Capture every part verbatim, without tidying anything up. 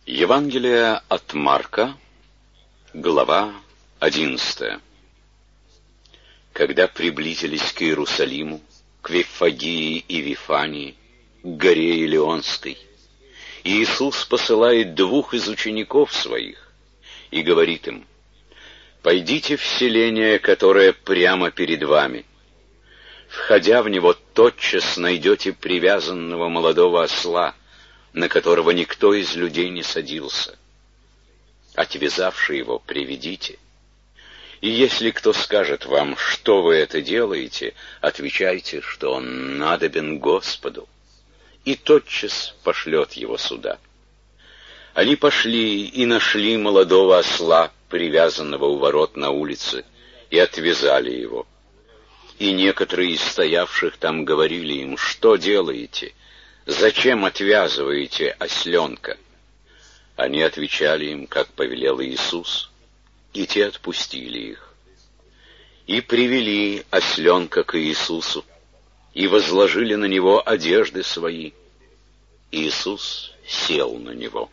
Евангелие от Марка, глава одиннадцатая. Когда приблизились к Иерусалиму, к Виффагии и Вифании, к горе Илионской, Иисус посылает двух из учеников своих и говорит им: «Пойдите в селение, которое прямо перед вами. Входя в него, тотчас найдете привязанного молодого осла, на которого никто из людей не садился. Отвязавши его, приведите. И если кто скажет вам, что вы это делаете, отвечайте, что он надобен Господу, и тотчас пошлет его сюда». Они пошли и нашли молодого осла, привязанного у ворот на улице, и отвязали его. И некоторые из стоявших там говорили им: «Что делаете? Зачем отвязываете осленка?» Они отвечали им, как повелел Иисус, и те отпустили их. И привели осленка к Иисусу, и возложили на него одежды свои. Иисус сел на него.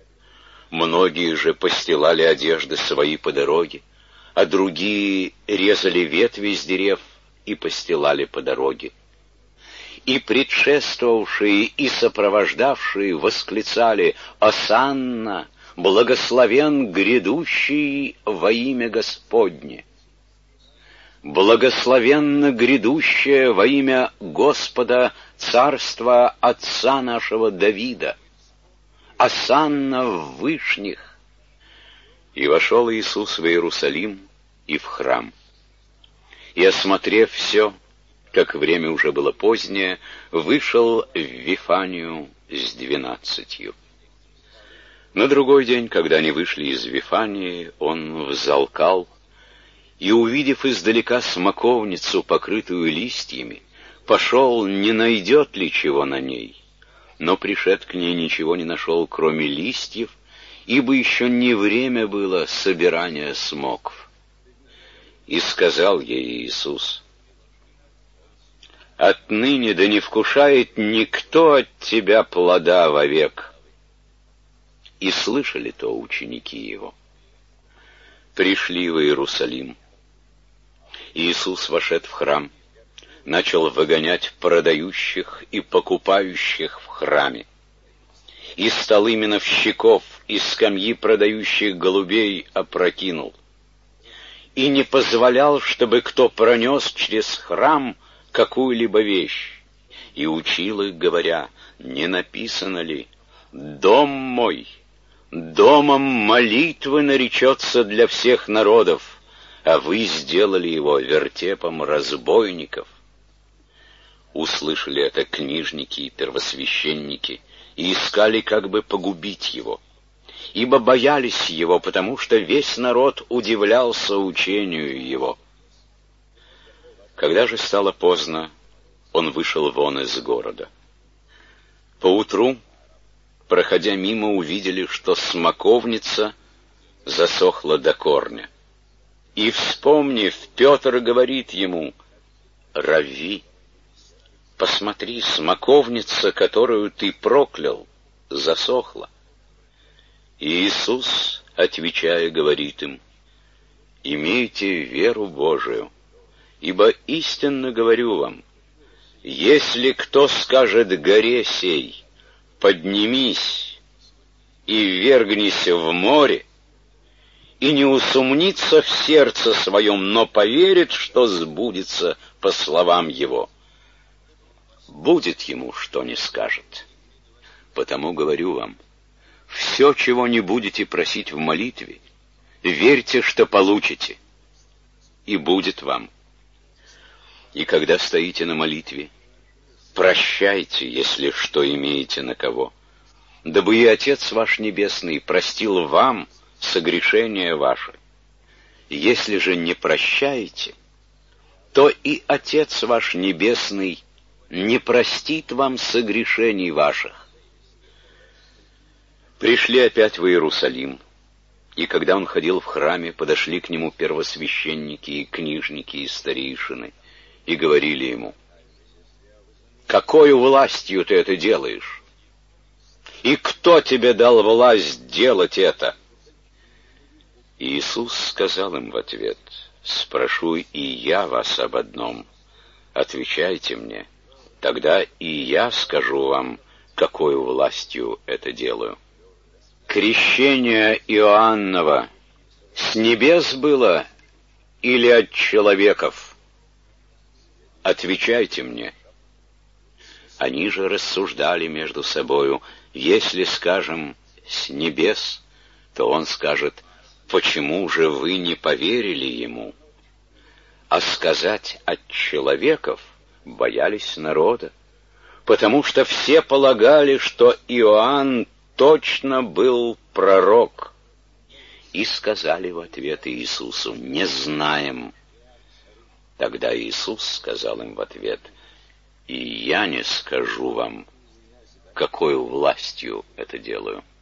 Многие же постилали одежды свои по дороге, а другие резали ветви из дерев и постилали по дороге. И предшествовавшие и сопровождавшие восклицали: «Осанна, благословен грядущий во имя Господне! Благословенно грядущее во имя Господа царства отца нашего Давида! Осанна в вышних!» И вошел Иисус в Иерусалим и в храм. И, осмотрев все, как время уже было позднее, вышел в Вифанию с двенадцатью. На другой день, когда они вышли из Вифании, он взалкал, и, увидев издалека смоковницу, покрытую листьями, пошел, не найдет ли чего на ней. Но, пришед к ней, ничего не нашел, кроме листьев, ибо еще не время было собирания смокв. И сказал ей Иисус: «Отныне да не вкушает никто от тебя плода вовек». И слышали то ученики его. Пришли в Иерусалим. Иисус, вошед в храм, начал выгонять продающих и покупающих в храме. И столы миновщиков, и скамьи продающих голубей опрокинул. И не позволял, чтобы кто пронес через храм какую-либо вещь, и учил их, говоря: «Не написано ли: дом мой домом молитвы наречется для всех народов, а вы сделали его вертепом разбойников?» Услышали это книжники и первосвященники и искали, как бы погубить его, ибо боялись его, потому что весь народ удивлялся учению его. Когда же стало поздно, он вышел вон из города. Поутру, проходя мимо, увидели, что смоковница засохла до корня. И, вспомнив, Петр говорит ему: «Равви, посмотри, смоковница, которую ты проклял, засохла». И Иисус, отвечая, говорит им: «Имейте веру Божию. Ибо истинно говорю вам, если кто скажет горе сей: поднимись и ввергнись в море, и не усомнится в сердце своем, но поверит, что сбудется по словам его, будет ему, что не скажет. Потому говорю вам, все, чего не будете просить в молитве, верьте, что получите, и будет вам. И когда стоите на молитве, прощайте, если что имеете на кого, дабы и Отец ваш Небесный простил вам согрешения ваши. Если же не прощаете, то и Отец ваш Небесный не простит вам согрешений ваших». Пришли опять в Иерусалим, и когда он ходил в храме, подошли к нему первосвященники и книжники и старейшины, и говорили ему: «Какою властью ты это делаешь? И кто тебе дал власть делать это?» Иисус сказал им в ответ: «Спрошу и я вас об одном. Отвечайте мне, тогда и я скажу вам, какой властью это делаю. Крещение Иоаннова с небес было или от человеков? Отвечайте мне». Они же рассуждали между собою: если скажем «с небес», то он скажет: «Почему же вы не поверили ему?» А сказать «от человеков» боялись народа, потому что все полагали, что Иоанн точно был пророк. И сказали в ответ Иисусу: «Не знаем». Тогда Иисус сказал им в ответ: «И я не скажу вам, какой властью это делаю».